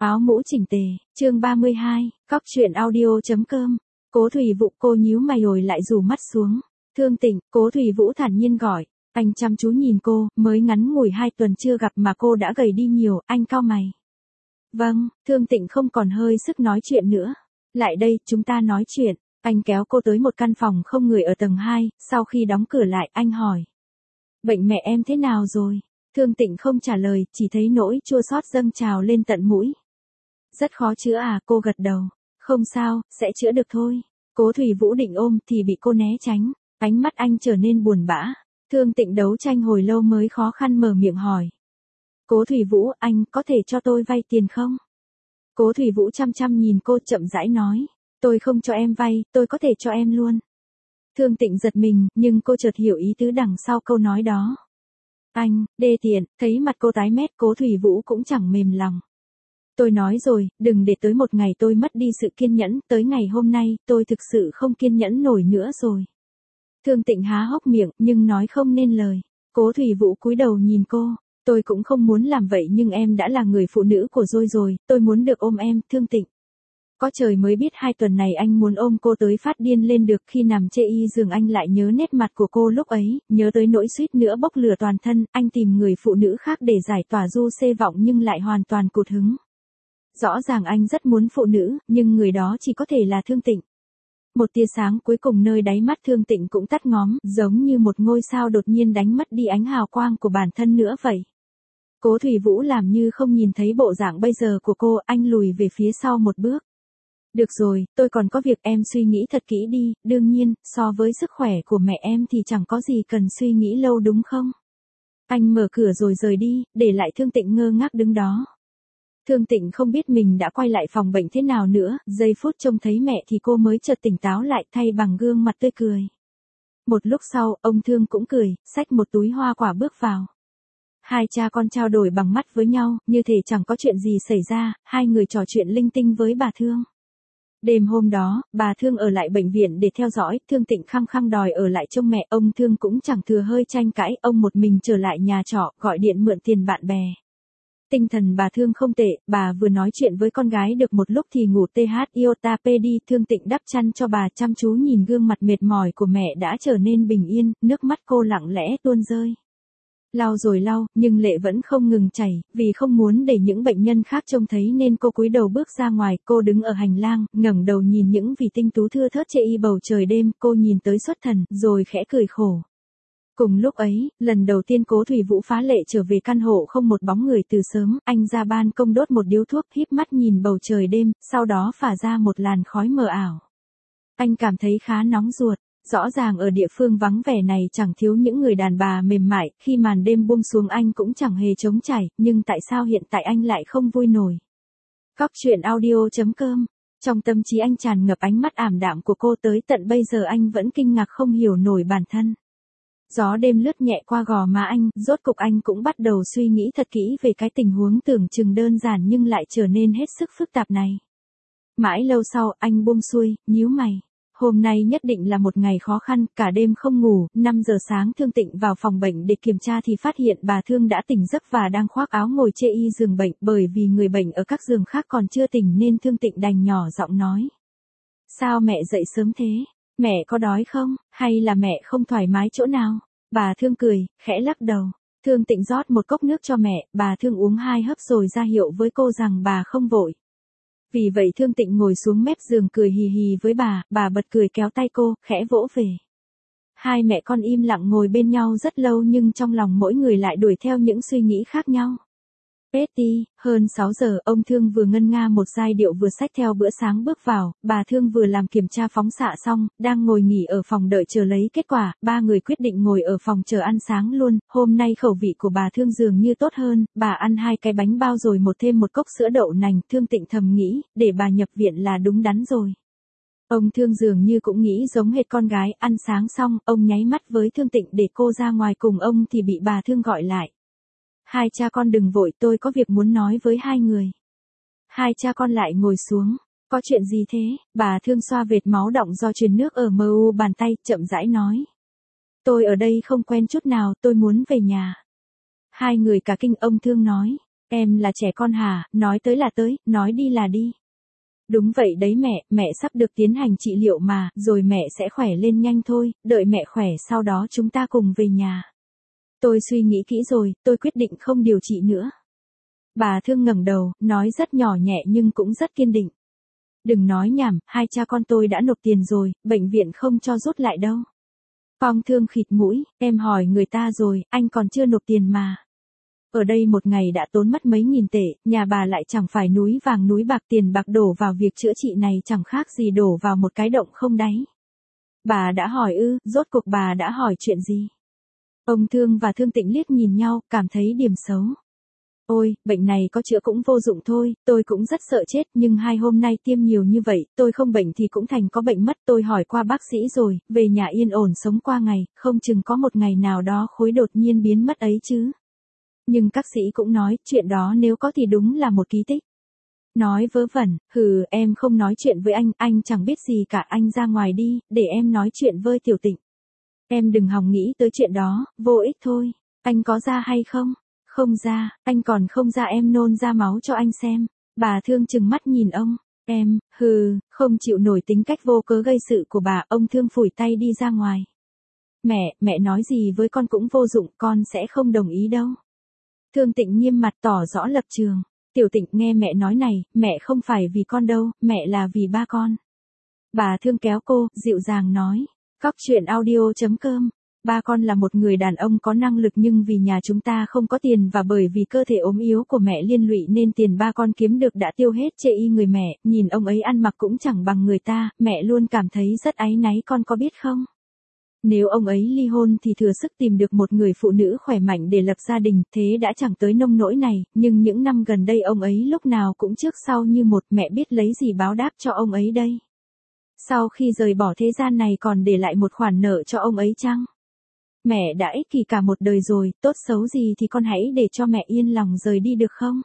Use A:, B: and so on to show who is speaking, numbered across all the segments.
A: áo mũ chỉnh tề, chương 32, cóc truyện audio.com. Cố Thủy Vũ, cô nhíu mày rồi lại rủ mắt xuống. Thương Tịnh, Cố Thủy Vũ thản nhiên gọi. Anh chăm chú nhìn cô, mới ngắn ngủi 2 tuần chưa gặp mà cô đã gầy đi nhiều, anh cau mày. Vâng, Thương Tịnh không còn hơi sức nói chuyện nữa. Lại đây, chúng ta nói chuyện. Anh kéo cô tới một căn phòng không người ở tầng 2, sau khi đóng cửa lại, anh hỏi. Bệnh mẹ em thế nào rồi? Thương Tịnh không trả lời, chỉ thấy nỗi chua xót dâng trào lên tận mũi. Rất khó chữa à, cô gật đầu. Không sao, sẽ chữa được thôi. Cố Thủy Vũ định ôm thì bị cô né tránh. Ánh mắt anh trở nên buồn bã. Thương Tịnh đấu tranh hồi lâu mới khó khăn mở miệng hỏi. Cố Thủy Vũ, anh có thể cho tôi vay tiền không? Cố Thủy Vũ chăm chăm nhìn cô chậm rãi nói. Tôi không cho em vay, tôi có thể cho em luôn. Thương Tịnh giật mình, nhưng cô chợt hiểu ý tứ đằng sau câu nói đó. Anh, đê tiện, thấy mặt cô tái mét, Cố Thủy Vũ cũng chẳng mềm lòng. Tôi nói rồi, đừng để tới một ngày tôi mất đi sự kiên nhẫn, tới ngày hôm nay, tôi thực sự không kiên nhẫn nổi nữa rồi. Thương Tịnh há hốc miệng, nhưng nói không nên lời. Cố Thủy Vũ cúi đầu nhìn cô. Tôi cũng không muốn làm vậy nhưng em đã là người phụ nữ của tôi rồi, tôi muốn được ôm em, Thương Tịnh. Có trời mới biết 2 tuần này anh muốn ôm cô tới phát điên lên được, khi nằm chê y giường anh lại nhớ nét mặt của cô lúc ấy, nhớ tới nỗi suýt nữa bốc lửa toàn thân, anh tìm người phụ nữ khác để giải tỏa du xê vọng nhưng lại hoàn toàn cụt hứng. Rõ ràng anh rất muốn phụ nữ, nhưng người đó chỉ có thể là Thương Tịnh. Một tia sáng cuối cùng nơi đáy mắt Thương Tịnh cũng tắt ngóm, giống như một ngôi sao đột nhiên đánh mất đi ánh hào quang của bản thân nữa vậy. Cố Thủy Vũ làm như không nhìn thấy bộ dạng bây giờ của cô, anh lùi về phía sau một bước. Được rồi, tôi còn có việc, em suy nghĩ thật kỹ đi, đương nhiên, so với sức khỏe của mẹ em thì chẳng có gì cần suy nghĩ lâu đúng không? Anh mở cửa rồi rời đi, để lại Thương Tịnh ngơ ngác đứng đó. Thương Tịnh không biết mình đã quay lại phòng bệnh thế nào nữa, giây phút trông thấy mẹ thì cô mới chợt tỉnh táo lại, thay bằng gương mặt tươi cười. Một lúc sau, ông Thương cũng cười, xách một túi hoa quả bước vào. Hai cha con trao đổi bằng mắt với nhau, như thể chẳng có chuyện gì xảy ra, hai người trò chuyện linh tinh với bà Thương. Đêm hôm đó, bà Thương ở lại bệnh viện để theo dõi, Thương Tịnh khăng khăng đòi ở lại trông mẹ, ông Thương cũng chẳng thừa hơi tranh cãi, ông một mình trở lại nhà trọ, gọi điện mượn tiền bạn bè. Tinh thần bà Thương không tệ, bà vừa nói chuyện với con gái được một lúc thì ngủ iota đi, Thương Tịnh đắp chăn cho bà, chăm chú nhìn gương mặt mệt mỏi của mẹ đã trở nên bình yên, nước mắt cô lặng lẽ tuôn rơi. Lau rồi lau, nhưng lệ vẫn không ngừng chảy, vì không muốn để những bệnh nhân khác trông thấy nên cô cúi đầu bước ra ngoài, cô đứng ở hành lang, ngẩng đầu nhìn những vì tinh tú thưa thớt chê y bầu trời đêm, cô nhìn tới xuất thần, rồi khẽ cười khổ. Cùng lúc ấy, lần đầu tiên Cố Thủy Vũ phá lệ trở về căn hộ không một bóng người từ sớm, anh ra ban công đốt một điếu thuốc, híp mắt nhìn bầu trời đêm, sau đó phả ra một làn khói mờ ảo. Anh cảm thấy khá nóng ruột. Rõ ràng ở địa phương vắng vẻ này chẳng thiếu những người đàn bà mềm mại, khi màn đêm buông xuống anh cũng chẳng hề trống trải, nhưng tại sao hiện tại anh lại không vui nổi? Cóc truyện audio.com. Trong tâm trí anh tràn ngập ánh mắt ảm đạm của cô, tới tận bây giờ anh vẫn kinh ngạc không hiểu nổi bản thân. Gió đêm lướt nhẹ qua gò má anh, rốt cục anh cũng bắt đầu suy nghĩ thật kỹ về cái tình huống tưởng chừng đơn giản nhưng lại trở nên hết sức phức tạp này. Mãi lâu sau, anh buông xuôi, nhíu mày. Hôm nay nhất định là một ngày khó khăn, cả đêm không ngủ, 5 giờ sáng Thương Tịnh vào phòng bệnh để kiểm tra thì phát hiện bà Thương đã tỉnh giấc và đang khoác áo ngồi chê y giường bệnh, bởi vì người bệnh ở các giường khác còn chưa tỉnh nên Thương Tịnh đành nhỏ giọng nói. Sao mẹ dậy sớm thế? Mẹ có đói không? Hay là mẹ không thoải mái chỗ nào? Bà Thương cười, khẽ lắc đầu. Thương Tịnh rót một cốc nước cho mẹ, bà Thương uống 2 hớp rồi ra hiệu với cô rằng bà không vội. Vì vậy Thương Tịnh ngồi xuống mép giường cười hì hì với bà bật cười kéo tay cô, khẽ vỗ về. Hai mẹ con im lặng ngồi bên nhau rất lâu nhưng trong lòng mỗi người lại đuổi theo những suy nghĩ khác nhau. Betty, hơn 6 giờ, ông Thương vừa ngân nga một giai điệu vừa xách theo bữa sáng bước vào, bà Thương vừa làm kiểm tra phóng xạ xong, đang ngồi nghỉ ở phòng đợi chờ lấy kết quả, ba người quyết định ngồi ở phòng chờ ăn sáng luôn, hôm nay khẩu vị của bà Thương dường như tốt hơn, bà ăn 2 cái bánh bao rồi thêm một cốc sữa đậu nành, Thương Tịnh thầm nghĩ, để bà nhập viện là đúng đắn rồi. Ông Thương dường như cũng nghĩ giống hệt con gái, ăn sáng xong, ông nháy mắt với Thương Tịnh để cô ra ngoài cùng ông thì bị bà Thương gọi lại. Hai cha con đừng vội, tôi có việc muốn nói với hai người. Hai cha con lại ngồi xuống. Có chuyện gì thế? Bà Thương xoa vệt máu đọng do truyền nước ở mu bàn tay, chậm rãi nói. Tôi ở đây không quen chút nào, tôi muốn về nhà. Hai người cả kinh, ông Thương nói. Em là trẻ con hả, nói tới là tới, nói đi là đi. Đúng vậy đấy mẹ sắp được tiến hành trị liệu mà, rồi mẹ sẽ khỏe lên nhanh thôi, đợi mẹ khỏe sau đó chúng ta cùng về nhà. Tôi suy nghĩ kỹ rồi, tôi quyết định không điều trị nữa. Bà Thương ngẩng đầu, nói rất nhỏ nhẹ nhưng cũng rất kiên định. Đừng nói nhảm, hai cha con tôi đã nộp tiền rồi, bệnh viện không cho rút lại đâu. Phong Thương khịt mũi, em hỏi người ta rồi, anh còn chưa nộp tiền mà. Ở đây một ngày đã tốn mất mấy nghìn tệ, nhà bà lại chẳng phải núi vàng núi bạc, tiền bạc đổ vào việc chữa trị này chẳng khác gì đổ vào một cái động không đáy. Bà đã hỏi ư, rốt cuộc bà đã hỏi chuyện gì? Ông Thương và Thương Tịnh liếc nhìn nhau, cảm thấy điểm xấu. Ôi, bệnh này có chữa cũng vô dụng thôi, tôi cũng rất sợ chết, nhưng 2 hôm nay tiêm nhiều như vậy, tôi không bệnh thì cũng thành có bệnh mất. Tôi hỏi qua bác sĩ rồi, về nhà yên ổn sống qua ngày, không chừng có một ngày nào đó khối đột nhiên biến mất ấy chứ. Nhưng các sĩ cũng nói, chuyện đó nếu có thì đúng là một kỳ tích. Nói vớ vẩn, em không nói chuyện với anh chẳng biết gì cả, anh ra ngoài đi, để em nói chuyện với Tiểu Tịnh. Em đừng hòng nghĩ tới chuyện đó, vô ích thôi. Anh có ra hay không? Không ra, anh còn không ra em nôn ra máu cho anh xem. Bà Thương trừng mắt nhìn ông. Em, không chịu nổi tính cách vô cớ gây sự của bà. Ông Thương phủi tay đi ra ngoài. Mẹ nói gì với con cũng vô dụng, con sẽ không đồng ý đâu. Thương Tịnh nghiêm mặt tỏ rõ lập trường. Tiểu Tịnh nghe mẹ nói này, mẹ không phải vì con đâu, mẹ là vì ba con. Bà Thương kéo cô, dịu dàng nói. Cóc truyện audio.com. Ba con là một người đàn ông có năng lực nhưng vì nhà chúng ta không có tiền và bởi vì cơ thể ốm yếu của mẹ liên lụy nên tiền ba con kiếm được đã tiêu hết. Chê y người mẹ, nhìn ông ấy ăn mặc cũng chẳng bằng người ta, mẹ luôn cảm thấy rất áy náy, con có biết không? Nếu ông ấy ly hôn thì thừa sức tìm được một người phụ nữ khỏe mạnh để lập gia đình, thế đã chẳng tới nông nỗi này, nhưng những năm gần đây ông ấy lúc nào cũng trước sau như một, mẹ biết lấy gì báo đáp cho ông ấy đây? Sau khi rời bỏ thế gian này còn để lại một khoản nợ cho ông ấy chăng? Mẹ đã ích kỷ cả một đời rồi, tốt xấu gì thì con hãy để cho mẹ yên lòng rời đi được không?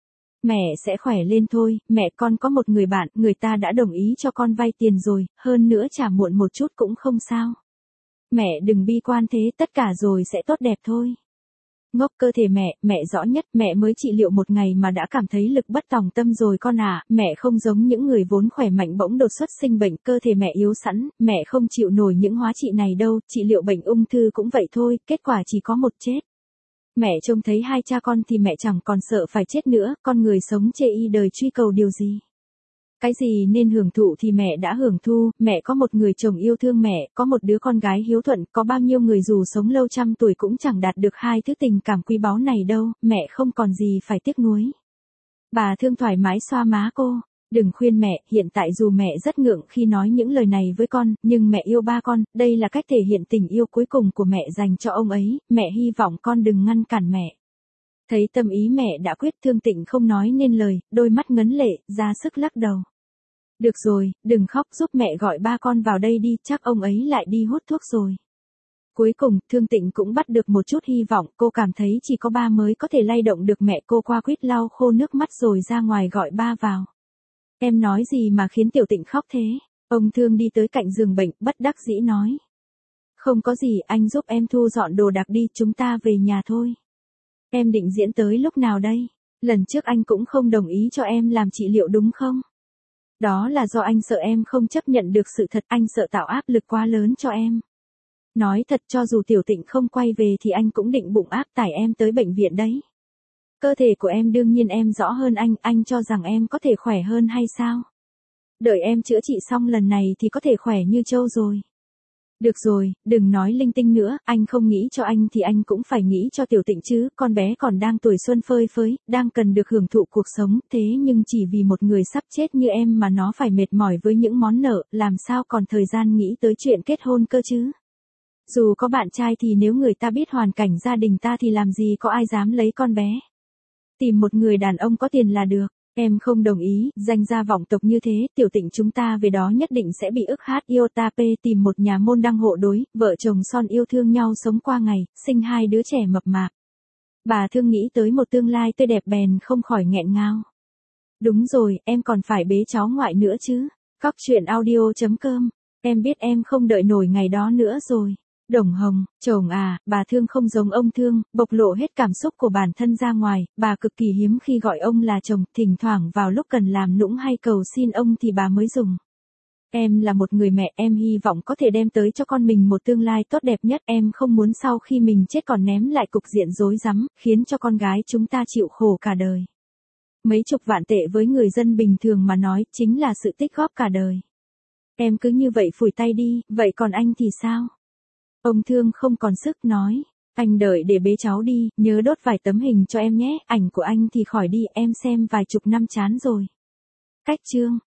A: Mẹ sẽ khỏe lên thôi, mẹ con có một người bạn, người ta đã đồng ý cho con vay tiền rồi, hơn nữa trả muộn một chút cũng không sao. Mẹ đừng bi quan thế, tất cả rồi sẽ tốt đẹp thôi. Ngốc, cơ thể mẹ rõ nhất, mẹ mới trị liệu một ngày mà đã cảm thấy lực bất tòng tâm rồi con à, mẹ không giống những người vốn khỏe mạnh bỗng đột xuất sinh bệnh, cơ thể mẹ yếu sẵn, mẹ không chịu nổi những hóa trị này đâu, trị liệu bệnh ung thư cũng vậy thôi, kết quả chỉ có một chết. Mẹ trông thấy hai cha con thì mẹ chẳng còn sợ phải chết nữa, con người sống chê y đời truy cầu điều gì. Cái gì nên hưởng thụ thì mẹ đã hưởng thu, mẹ có một người chồng yêu thương mẹ, có một đứa con gái hiếu thuận, có bao nhiêu người dù sống lâu trăm tuổi cũng chẳng đạt được hai thứ tình cảm quý báu này đâu, mẹ không còn gì phải tiếc nuối. Bà Thương thoải mái xoa má cô, đừng khuyên mẹ, hiện tại dù mẹ rất ngượng khi nói những lời này với con, nhưng mẹ yêu ba con, đây là cách thể hiện tình yêu cuối cùng của mẹ dành cho ông ấy, mẹ hy vọng con đừng ngăn cản mẹ. Thấy tâm ý mẹ đã quyết, Thương Tịnh không nói nên lời, đôi mắt ngấn lệ, ra sức lắc đầu. Được rồi, đừng khóc, giúp mẹ gọi ba con vào đây đi, chắc ông ấy lại đi hút thuốc rồi. Cuối cùng, Thương Tịnh cũng bắt được một chút hy vọng, cô cảm thấy chỉ có ba mới có thể lay động được mẹ. Cô qua quýt lau khô nước mắt rồi ra ngoài gọi ba vào. Em nói gì mà khiến Tiểu Tịnh khóc thế? Ông Thương đi tới cạnh giường bệnh, bất đắc dĩ nói. Không có gì, anh giúp em thu dọn đồ đạc đi, chúng ta về nhà thôi. Em định diễn tới lúc nào đây? Lần trước anh cũng không đồng ý cho em làm trị liệu đúng không? Đó là do anh sợ em không chấp nhận được sự thật, anh sợ tạo áp lực quá lớn cho em. Nói thật, cho dù Tiểu Tịnh không quay về thì anh cũng định bụng áp tải em tới bệnh viện đấy. Cơ thể của em đương nhiên em rõ hơn anh cho rằng em có thể khỏe hơn hay sao? Đợi em chữa trị xong lần này thì có thể khỏe như trâu rồi. Được rồi, đừng nói linh tinh nữa, anh không nghĩ cho anh thì anh cũng phải nghĩ cho Tiểu Tịnh chứ, con bé còn đang tuổi xuân phơi phới, đang cần được hưởng thụ cuộc sống, thế nhưng chỉ vì một người sắp chết như em mà nó phải mệt mỏi với những món nợ, làm sao còn thời gian nghĩ tới chuyện kết hôn cơ chứ? Dù có bạn trai thì nếu người ta biết hoàn cảnh gia đình ta thì làm gì có ai dám lấy con bé. Tìm một người đàn ông có tiền là được. Em không đồng ý, danh gia vọng tộc như thế, Tiểu Tịnh chúng ta về đó nhất định sẽ bị ức hát Iotape. Tìm một nhà môn đăng hộ đối, vợ chồng son yêu thương nhau sống qua ngày, sinh hai đứa trẻ mập mạp. Bà Thương nghĩ tới một tương lai tươi đẹp bèn không khỏi nghẹn ngào. Đúng rồi, em còn phải bế cháu ngoại nữa chứ. Cóc truyện audio.com. Em biết em không đợi nổi ngày đó nữa rồi. Đồng Hồng, chồng à, bà Thương không giống ông Thương, bộc lộ hết cảm xúc của bản thân ra ngoài, bà cực kỳ hiếm khi gọi ông là chồng, thỉnh thoảng vào lúc cần làm nũng hay cầu xin ông thì bà mới dùng. Em là một người mẹ, em hy vọng có thể đem tới cho con mình một tương lai tốt đẹp nhất, em không muốn sau khi mình chết còn ném lại cục diện rối rắm, khiến cho con gái chúng ta chịu khổ cả đời. Mấy chục vạn tệ với người dân bình thường mà nói, chính là sự tích góp cả đời. Em cứ như vậy phủi tay đi, vậy còn anh thì sao? Ông Thương không còn sức nói. Anh đợi để bế cháu đi, nhớ đốt vài tấm hình cho em nhé, ảnh của anh thì khỏi đi, em xem vài chục năm chán rồi. Cách chương